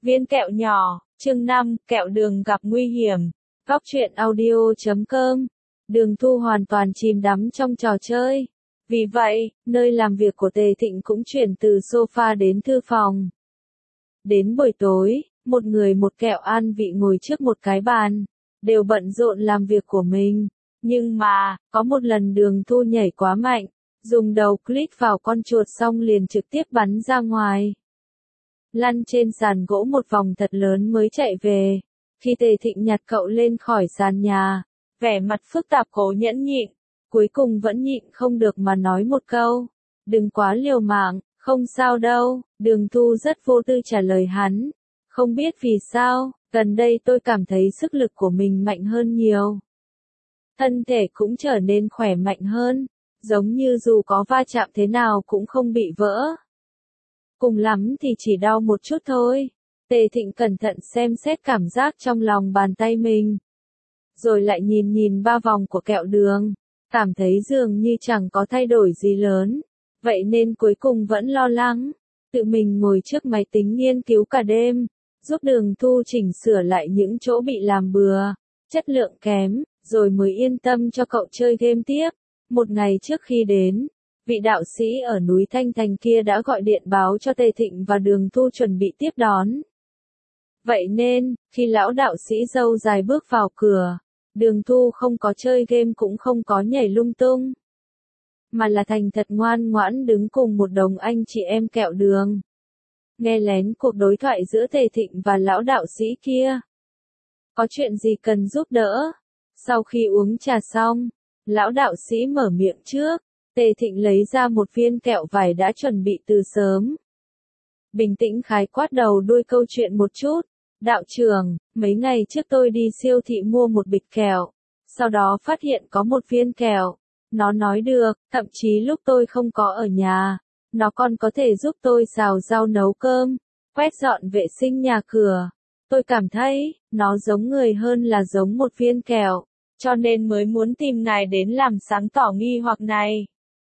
Viên kẹo nhỏ, chương 5, kẹo đường gặp nguy hiểm. Góc truyện audio.com. Đường Thu hoàn toàn chìm đắm trong trò chơi. Vì vậy, nơi làm việc của Tề Thịnh cũng chuyển từ sofa đến thư phòng. Đến buổi tối, một người một kẹo an vị ngồi trước một cái bàn, đều bận rộn làm việc của mình. Nhưng mà, có một lần Đường Thu nhảy quá mạnh, dùng đầu click vào con chuột xong liền trực tiếp bắn ra ngoài. Lăn trên sàn gỗ một vòng thật lớn mới chạy về. Khi Tề Thịnh nhặt cậu lên khỏi sàn nhà, vẻ mặt phức tạp cố nhẫn nhịn, cuối cùng vẫn nhịn không được mà nói một câu. Đừng quá liều mạng, không sao đâu. Đường Thu rất vô tư trả lời hắn. Không biết vì sao, gần đây tôi cảm thấy sức lực của mình mạnh hơn nhiều. Thân thể cũng trở nên khỏe mạnh hơn, giống như dù có va chạm thế nào cũng không bị vỡ. Cùng lắm thì chỉ đau một chút thôi. Tề Thịnh cẩn thận xem xét cảm giác trong lòng bàn tay mình. Rồi lại nhìn ba vòng của kẹo đường. Cảm thấy dường như chẳng có thay đổi gì lớn. Vậy nên cuối cùng vẫn lo lắng. Tự mình ngồi trước máy tính nghiên cứu cả đêm. Giúp Đường Thu chỉnh sửa lại những chỗ bị làm bừa, chất lượng kém, rồi mới yên tâm cho cậu chơi game tiếp. Một ngày trước khi đến, vị đạo sĩ ở núi Thanh Thành kia đã gọi điện báo cho Tề Thịnh và Đường Thu chuẩn bị tiếp đón. Vậy nên, khi lão đạo sĩ râu dài bước vào cửa, Đường Thu không có chơi game cũng không có nhảy lung tung, mà là thành thật ngoan ngoãn đứng cùng một đống anh chị em kẹo đường. Nghe lén cuộc đối thoại giữa Tề Thịnh và lão đạo sĩ kia. Có chuyện gì cần giúp đỡ? Sau khi uống trà xong, lão đạo sĩ mở miệng trước. Tề Thịnh lấy ra một viên kẹo vải đã chuẩn bị từ sớm. Bình tĩnh khái quát đầu đuôi câu chuyện một chút. Đạo trưởng, mấy ngày trước tôi đi siêu thị mua một bịch kẹo. Sau đó phát hiện có một viên kẹo. Nó nói được, thậm chí lúc tôi không có ở nhà, nó còn có thể giúp tôi xào rau nấu cơm, quét dọn vệ sinh nhà cửa. Tôi cảm thấy, nó giống người hơn là giống một viên kẹo, cho nên mới muốn tìm ngài đến làm sáng tỏ nghi hoặc này.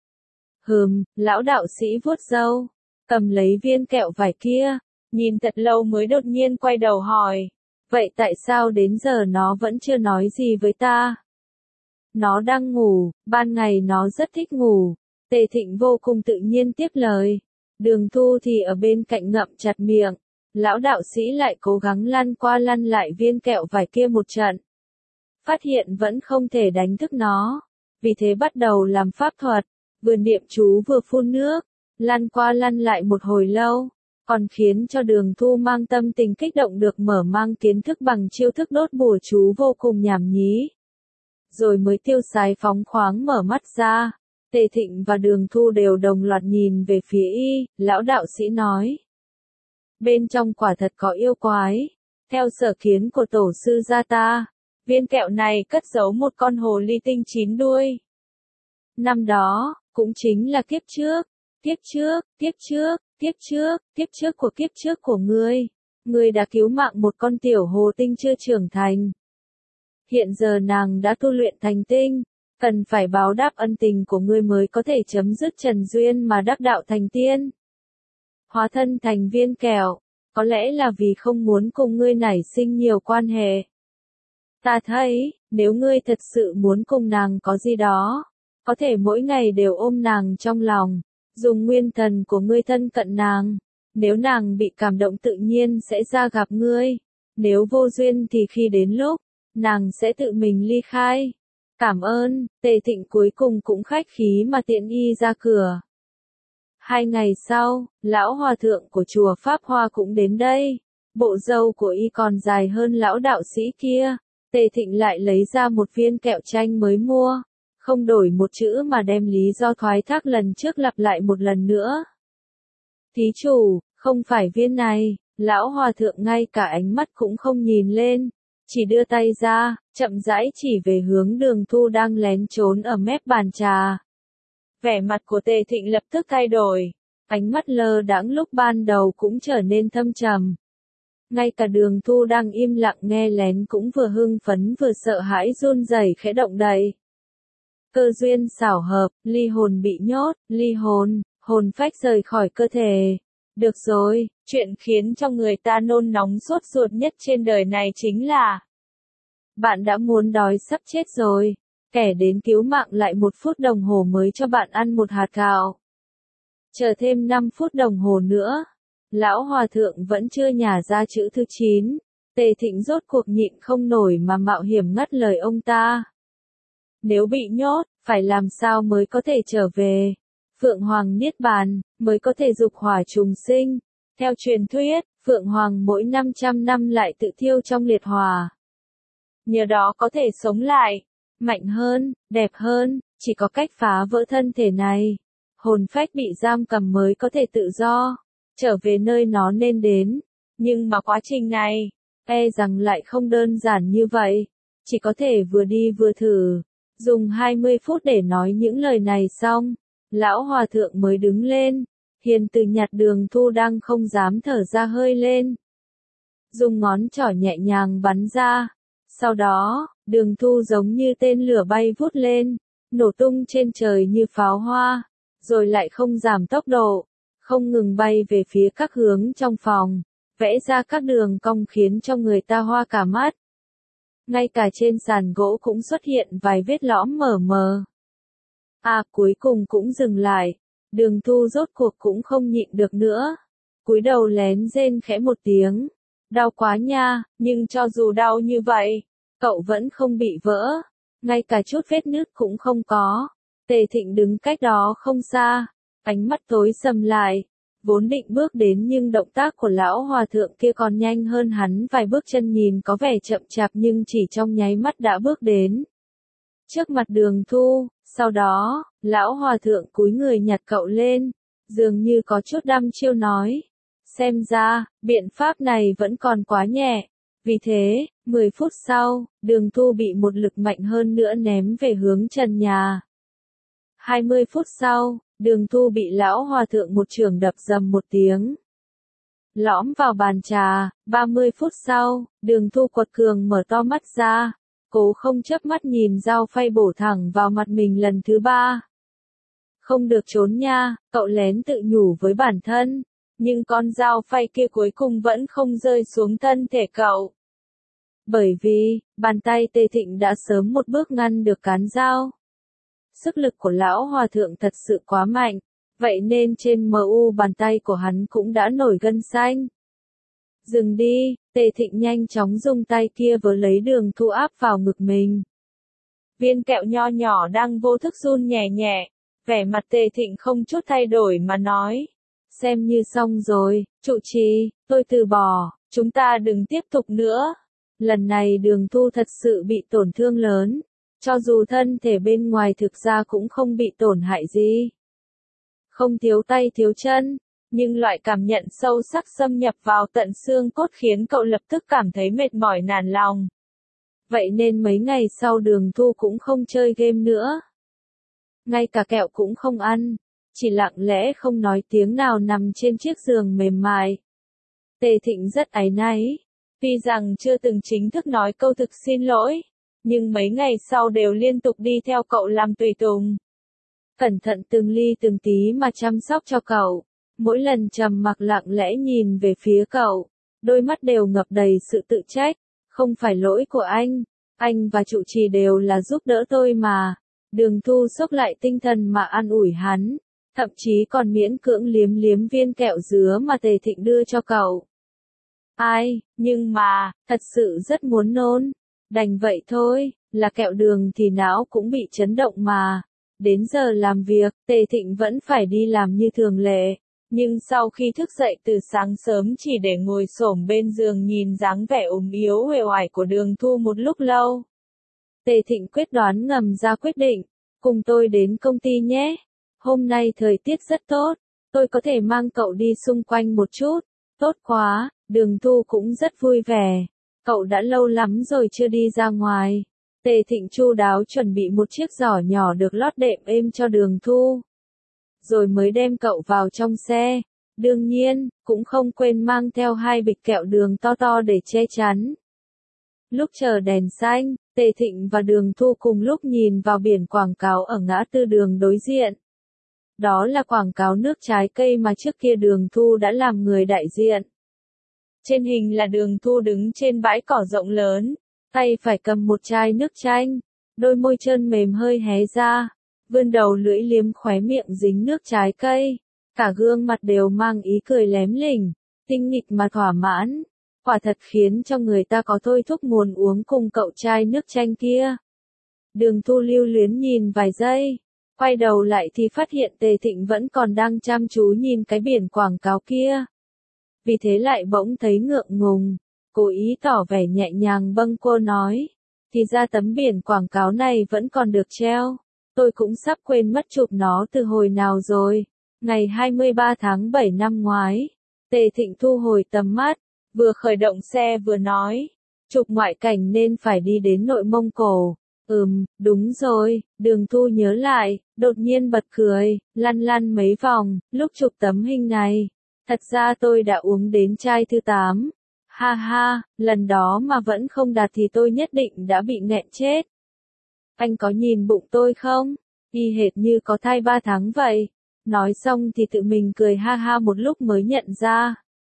Lão đạo sĩ vuốt râu, cầm lấy viên kẹo vải kia, nhìn thật lâu mới đột nhiên quay đầu hỏi. Vậy tại sao đến giờ nó vẫn chưa nói gì với ta? Nó đang ngủ, ban ngày nó rất thích ngủ. Tề Thịnh vô cùng tự nhiên tiếp lời. Đường Thu thì ở bên cạnh ngậm chặt miệng. Lão đạo sĩ lại cố gắng lăn qua lăn lại viên kẹo vải kia một trận. Phát hiện vẫn không thể đánh thức nó. Vì thế bắt đầu làm pháp thuật. Vừa niệm chú vừa phun nước. Lăn qua lăn lại một hồi lâu. Còn khiến cho Đường Thu mang tâm tình kích động được mở mang kiến thức bằng chiêu thức đốt bùa chú vô cùng nhảm nhí. Rồi mới tiêu sái phóng khoáng mở mắt ra. Tề Thịnh và Đường Thu đều đồng loạt nhìn về phía y. Lão đạo sĩ nói. Bên trong quả thật có yêu quái. Theo sở kiến của tổ sư gia ta, viên kẹo này cất giấu một con hồ ly tinh 9 đuôi. Năm đó, cũng chính là kiếp trước của kiếp trước của ngươi. Ngươi đã cứu mạng một con tiểu hồ tinh chưa trưởng thành. Hiện giờ nàng đã tu luyện thành tinh, cần phải báo đáp ân tình của ngươi mới có thể chấm dứt trần duyên mà đắc đạo thành tiên. Hóa thân thành viên kẹo, có lẽ là vì không muốn cùng ngươi nảy sinh nhiều quan hệ. Ta thấy, nếu ngươi thật sự muốn cùng nàng có gì đó, có thể mỗi ngày đều ôm nàng trong lòng, dùng nguyên thần của ngươi thân cận nàng. Nếu nàng bị cảm động tự nhiên sẽ ra gặp ngươi. Nếu vô duyên thì khi đến lúc, nàng sẽ tự mình ly khai. Cảm ơn. Tề Thịnh cuối cùng cũng khách khí mà tiện y ra cửa. 2 ngày sau, lão hòa thượng của chùa Pháp Hoa cũng đến đây. Bộ râu của y còn dài hơn lão đạo sĩ kia. Tề Thịnh lại lấy ra một viên kẹo chanh mới mua. Không đổi một chữ mà đem lý do thoái thác lần trước lặp lại một lần nữa. Thí chủ, không phải viên này. Lão hòa thượng ngay cả ánh mắt cũng không nhìn lên. Chỉ đưa tay ra, chậm rãi chỉ về hướng Đường Thu đang lén trốn ở mép bàn trà. Vẻ mặt của Tề Thịnh lập tức thay đổi. Ánh mắt lơ đãng lúc ban đầu cũng trở nên thâm trầm. Ngay cả Đường Thu đang im lặng nghe lén cũng vừa hưng phấn vừa sợ hãi run rẩy khẽ động đậy. Cơ duyên xảo hợp, ly hồn bị nhốt, ly hồn, hồn phách rời khỏi cơ thể. Được rồi, Chuyện khiến cho người ta nôn nóng sốt ruột nhất trên đời này chính là bạn đã muốn đói sắp chết rồi, kẻ đến cứu mạng lại 1 phút đồng hồ mới cho bạn ăn một hạt gạo. Chờ thêm 5 phút đồng hồ nữa, lão hòa thượng vẫn chưa nhả ra chữ thứ 9, Tề Thịnh rốt cuộc nhịn không nổi mà mạo hiểm ngắt lời ông ta. Nếu bị nhốt, phải làm sao mới có thể trở về? Phượng Hoàng Niết Bàn, mới có thể dục hỏa trùng sinh. Theo truyền thuyết, Phượng Hoàng mỗi 500 năm lại tự thiêu trong liệt hỏa. Nhờ đó có thể sống lại, mạnh hơn, đẹp hơn, chỉ có cách phá vỡ thân thể này. Hồn phách bị giam cầm mới có thể tự do, trở về nơi nó nên đến. Nhưng mà quá trình này, rằng lại không đơn giản như vậy. Chỉ có thể vừa đi vừa thử. Dùng 20 phút để nói những lời này xong, lão hòa thượng mới đứng lên. Hiền từ nhặt Đường Thu đang không dám thở ra hơi lên. Dùng ngón trỏ nhẹ nhàng bắn ra. Sau đó, Đường Thu giống như tên lửa bay vút lên, nổ tung trên trời như pháo hoa, rồi lại không giảm tốc độ, không ngừng bay về phía các hướng trong phòng, vẽ ra các đường cong khiến cho người ta hoa cả mắt. Ngay cả trên sàn gỗ cũng xuất hiện vài vết lõm mờ mờ. Cuối cùng cũng dừng lại. Đường Thu rốt cuộc cũng không nhịn được nữa. Cúi đầu lén rên khẽ một tiếng. Đau quá nha, nhưng cho dù đau như vậy, cậu vẫn không bị vỡ. Ngay cả chút vết nứt cũng không có. Tề Thịnh đứng cách đó không xa. Ánh mắt tối sầm lại. Vốn định bước đến nhưng động tác của lão hòa thượng kia còn nhanh hơn hắn vài bước chân nhìn có vẻ chậm chạp nhưng chỉ trong nháy mắt đã bước đến trước mặt Đường Thu. Sau đó, lão hòa thượng cúi người nhặt cậu lên, dường như có chút đăm chiêu nói. Xem ra, biện pháp này vẫn còn quá nhẹ. Vì thế, 10 phút sau, Đường Thu bị một lực mạnh hơn nữa ném về hướng trần nhà. 20 phút sau, Đường Thu bị lão hòa thượng một chưởng đập dầm một tiếng. Lõm vào bàn trà. 30 phút sau, Đường Thu quật cường mở to mắt ra. Cố không chớp mắt nhìn dao phay bổ thẳng vào mặt mình lần thứ 3. Không được trốn nha, cậu lén tự nhủ với bản thân. Nhưng con dao phay kia cuối cùng vẫn không rơi xuống thân thể cậu. Bởi vì, bàn tay Tề Thịnh đã sớm một bước ngăn được cán dao. Sức lực của lão hòa thượng thật sự quá mạnh, vậy nên trên bàn tay của hắn cũng đã nổi gân xanh. Dừng đi, Tề Thịnh nhanh chóng dùng tay kia vớ lấy Đường Thu áp vào ngực mình. Viên kẹo nho nhỏ đang vô thức run nhẹ nhẹ, vẻ mặt Tề Thịnh không chút thay đổi mà nói. Xem như xong rồi, trụ trì, tôi từ bỏ, chúng ta đừng tiếp tục nữa. Lần này Đường Thu thật sự bị tổn thương lớn, cho dù thân thể bên ngoài thực ra cũng không bị tổn hại gì. Không thiếu tay thiếu chân. Nhưng loại cảm nhận sâu sắc xâm nhập vào tận xương cốt khiến cậu lập tức cảm thấy mệt mỏi nản lòng. Vậy nên mấy ngày sau Đường Thu cũng không chơi game nữa. Ngay cả kẹo cũng không ăn. Chỉ lặng lẽ không nói tiếng nào nằm trên chiếc giường mềm mại. Tề Thịnh rất áy náy. Tuy rằng chưa từng chính thức nói câu thực xin lỗi, nhưng mấy ngày sau đều liên tục đi theo cậu làm tùy tùng. Cẩn thận từng ly từng tí mà chăm sóc cho cậu. Mỗi lần trầm mặc lặng lẽ nhìn về phía cậu, đôi mắt đều ngập đầy sự tự trách. Không phải lỗi của anh và trụ trì đều là giúp đỡ tôi mà. Đường Thu xốc lại tinh thần mà an ủi hắn, thậm chí còn miễn cưỡng liếm liếm viên kẹo dứa mà Tề Thịnh đưa cho cậu. Nhưng mà, thật sự rất muốn nôn. Đành vậy thôi, là kẹo đường thì não cũng bị chấn động mà. Đến giờ làm việc, Tề Thịnh vẫn phải đi làm như thường lệ. Nhưng sau khi thức dậy từ sáng sớm chỉ để ngồi xổm bên giường nhìn dáng vẻ ốm yếu uể oải của Đường Thu một lúc lâu. Tề Thịnh quyết đoán ngầm ra quyết định, cùng tôi đến công ty nhé. Hôm nay thời tiết rất tốt, tôi có thể mang cậu đi xung quanh một chút. Tốt quá, Đường Thu cũng rất vui vẻ. Cậu đã lâu lắm rồi chưa đi ra ngoài. Tề Thịnh chu đáo chuẩn bị một chiếc giỏ nhỏ được lót đệm êm cho Đường Thu. Rồi mới đem cậu vào trong xe. Đương nhiên, cũng không quên mang theo 2 bịch kẹo đường to to để che chắn. Lúc chờ đèn xanh, Tề Thịnh và Đường Thu cùng lúc nhìn vào biển quảng cáo ở ngã tư đường đối diện. Đó là quảng cáo nước trái cây mà trước kia Đường Thu đã làm người đại diện. Trên hình là Đường Thu đứng trên bãi cỏ rộng lớn, tay phải cầm một chai nước chanh, đôi môi trơn mềm hơi hé ra, vươn đầu lưỡi liếm khóe miệng dính nước trái cây, cả gương mặt đều mang ý cười lém lỉnh, tinh nghịch mà thỏa mãn, quả thật khiến cho người ta có thôi thúc muốn uống cùng cậu chai nước chanh kia. Đường Thu lưu luyến nhìn vài giây, quay đầu lại thì phát hiện Tề Thịnh vẫn còn đang chăm chú nhìn cái biển quảng cáo kia. Vì thế lại bỗng thấy ngượng ngùng, cố ý tỏ vẻ nhẹ nhàng bâng quơ nói, thì ra tấm biển quảng cáo này vẫn còn được treo, tôi cũng sắp quên mất chụp nó từ hồi nào rồi, ngày 23 tháng 7 năm ngoái. Tề Thịnh thu hồi tầm mắt, vừa khởi động xe vừa nói, chụp ngoại cảnh nên phải đi đến Nội Mông Cổ. Đúng rồi, Đường Thu nhớ lại, đột nhiên bật cười, lăn lăn mấy vòng, lúc chụp tấm hình này. Thật ra tôi đã uống đến chai thứ 8. Ha ha, lần đó mà vẫn không đạt thì tôi nhất định đã bị nghẹn chết. Anh có nhìn bụng tôi không? Y hệt như có thai 3 tháng vậy. Nói xong thì tự mình cười ha ha một lúc mới nhận ra.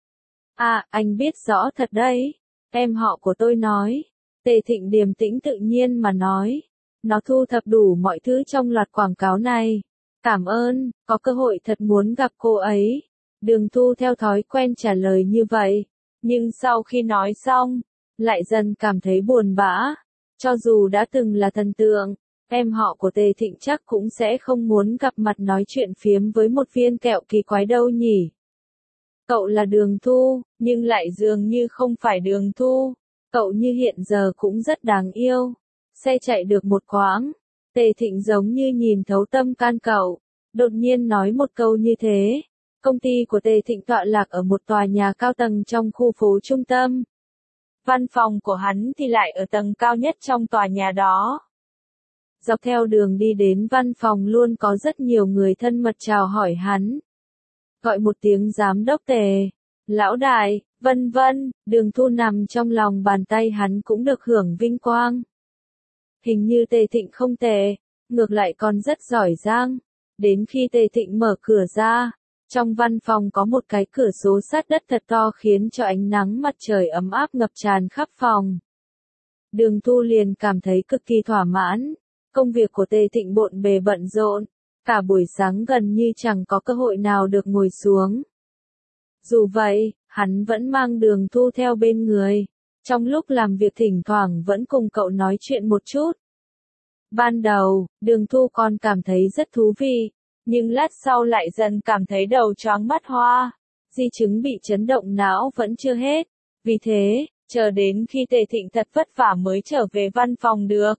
À, anh biết rõ thật đấy. Em họ của tôi nói. Tề Thịnh điềm tĩnh tự nhiên mà nói. Nó thu thập đủ mọi thứ trong loạt quảng cáo này. Cảm ơn, có cơ hội thật muốn gặp cô ấy. Đường Thu theo thói quen trả lời như vậy. Nhưng sau khi nói xong, lại dần cảm thấy buồn bã. Cho dù đã từng là thần tượng, em họ của Tề Thịnh chắc cũng sẽ không muốn gặp mặt nói chuyện phiếm với một viên kẹo kỳ quái đâu nhỉ. Cậu là Đường Thu, nhưng lại dường như không phải Đường Thu. Cậu như hiện giờ cũng rất đáng yêu. Xe chạy được một quãng, Tề Thịnh giống như nhìn thấu tâm can cậu, đột nhiên nói một câu như thế. Công ty của Tề Thịnh tọa lạc ở một tòa nhà cao tầng trong khu phố trung tâm. Văn phòng của hắn thì lại ở tầng cao nhất trong tòa nhà đó. Dọc theo đường đi đến văn phòng luôn có rất nhiều người thân mật chào hỏi hắn. Gọi một tiếng giám đốc Tề, lão đại, vân vân, Đường Thu nằm trong lòng bàn tay hắn cũng được hưởng vinh quang. Hình như Tề Thịnh không tệ, ngược lại còn rất giỏi giang. Đến khi Tề Thịnh mở cửa ra, trong văn phòng có một cái cửa sổ sát đất thật to khiến cho ánh nắng mặt trời ấm áp ngập tràn khắp phòng. Đường Thu liền cảm thấy cực kỳ thỏa mãn. Công việc của Tề Thịnh bộn bề bận rộn, cả buổi sáng gần như chẳng có cơ hội nào được ngồi xuống. Dù vậy, hắn vẫn mang Đường Thu theo bên người. Trong lúc làm việc thỉnh thoảng vẫn cùng cậu nói chuyện một chút. Ban đầu, Đường Thu còn cảm thấy rất thú vị, nhưng lát sau lại dần cảm thấy đầu choáng mắt hoa. Di chứng bị chấn động não vẫn chưa hết. Vì thế, chờ đến khi Tề Thịnh thật vất vả mới trở về văn phòng được.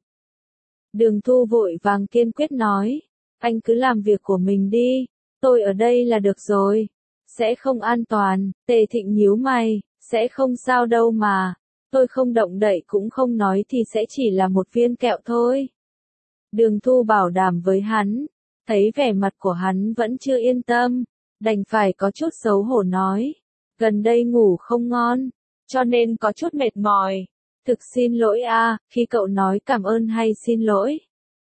Đường Thu vội vàng kiên quyết nói, anh cứ làm việc của mình đi, tôi ở đây là được rồi. Sẽ không an toàn. Tề Thịnh nhíu mày, sẽ không sao đâu mà. Tôi không động đậy cũng không nói thì sẽ chỉ là một viên kẹo thôi. Đường Thu bảo đảm với hắn, thấy vẻ mặt của hắn vẫn chưa yên tâm, đành phải có chút xấu hổ nói, gần đây ngủ không ngon, cho nên có chút mệt mỏi. Thực xin lỗi a, khi cậu nói cảm ơn hay xin lỗi.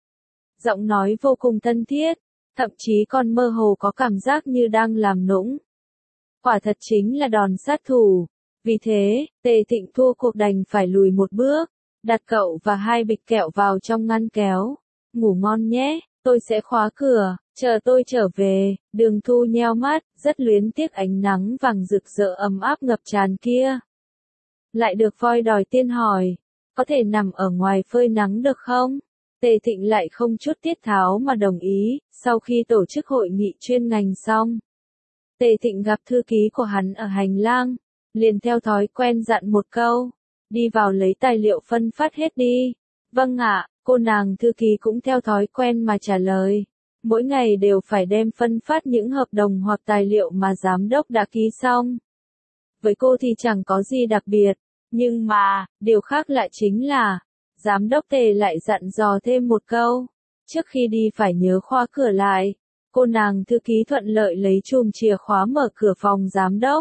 Giọng nói vô cùng thân thiết, thậm chí còn mơ hồ có cảm giác như đang làm nũng. Quả thật chính là đòn sát thủ. Vì thế, Tề Thịnh thua cuộc đành phải lùi một bước, đặt cậu và 2 bịch kẹo vào trong ngăn kéo. Ngủ ngon nhé, tôi sẽ khóa cửa, chờ tôi trở về. Đường Thu nheo mắt, rất luyến tiếc ánh nắng vàng rực rỡ ấm áp ngập tràn kia. Lại được voi đòi tiên hỏi, có thể nằm ở ngoài phơi nắng được không? Tề Thịnh lại không chút tiết tháo mà đồng ý. Sau khi tổ chức hội nghị chuyên ngành xong, Tề Thịnh gặp thư ký của hắn ở hành lang, liền theo thói quen dặn một câu, đi vào lấy tài liệu phân phát hết đi. Vâng ạ, cô nàng thư ký cũng theo thói quen mà trả lời. Mỗi ngày đều phải đem phân phát những hợp đồng hoặc tài liệu mà giám đốc đã ký xong. Với cô thì chẳng có gì đặc biệt, nhưng mà, điều khác lại chính là, giám đốc Tề lại dặn dò thêm một câu, trước khi đi phải nhớ khóa cửa lại. Cô nàng thư ký thuận lợi lấy chùm chìa khóa mở cửa phòng giám đốc.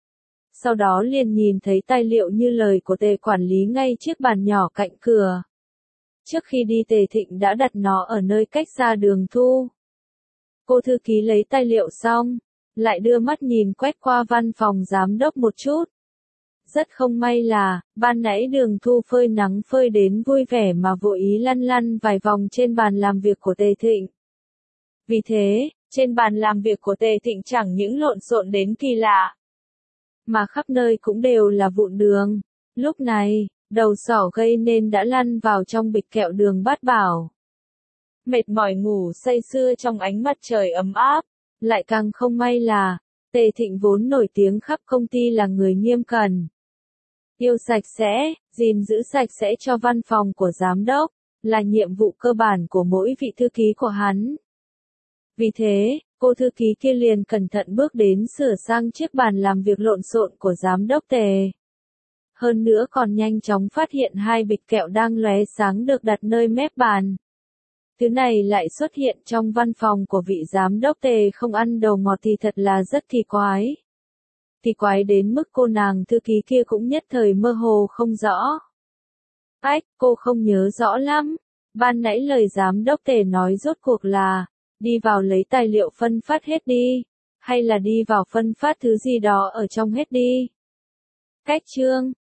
Sau đó liền nhìn thấy tài liệu như lời của Tề quản lý ngay chiếc bàn nhỏ cạnh cửa. Trước khi đi Tề Thịnh đã đặt nó ở nơi cách xa Đường Thu. cô thư ký lấy tài liệu xong, lại đưa mắt nhìn quét qua văn phòng giám đốc một chút. Rất không may là, ban nãy Đường Thu phơi nắng phơi đến vui vẻ mà vô ý lăn lăn vài vòng trên bàn làm việc của Tề Thịnh. Vì thế, trên bàn làm việc của Tề Thịnh chẳng những lộn xộn đến kỳ lạ, mà khắp nơi cũng đều là vụn đường. Lúc này, đầu sỏ gây nên đã lăn vào trong bịch kẹo đường bát bảo. Mệt mỏi ngủ say sưa trong ánh mặt trời ấm áp, lại càng không may là, Tề Thịnh vốn nổi tiếng khắp công ty là người nghiêm cẩn, yêu sạch sẽ, gìn giữ sạch sẽ cho văn phòng của giám đốc, là nhiệm vụ cơ bản của mỗi vị thư ký của hắn. Vì thế, cô thư ký kia liền cẩn thận bước đến sửa sang chiếc bàn làm việc lộn xộn của giám đốc Tề. Hơn nữa còn nhanh chóng phát hiện hai bịch kẹo đang lóe sáng được đặt nơi mép bàn. Thứ này lại xuất hiện trong văn phòng của vị giám đốc Tề không ăn đầu ngọt thì thật là rất kỳ quái. Kỳ quái đến mức cô nàng thư ký kia cũng nhất thời mơ hồ không rõ. Ách, cô không nhớ rõ lắm. Ban nãy lời giám đốc Tề nói rốt cuộc là, đi vào lấy tài liệu phân phát hết đi, hay là đi vào phân phát thứ gì đó ở trong hết đi. Cách chương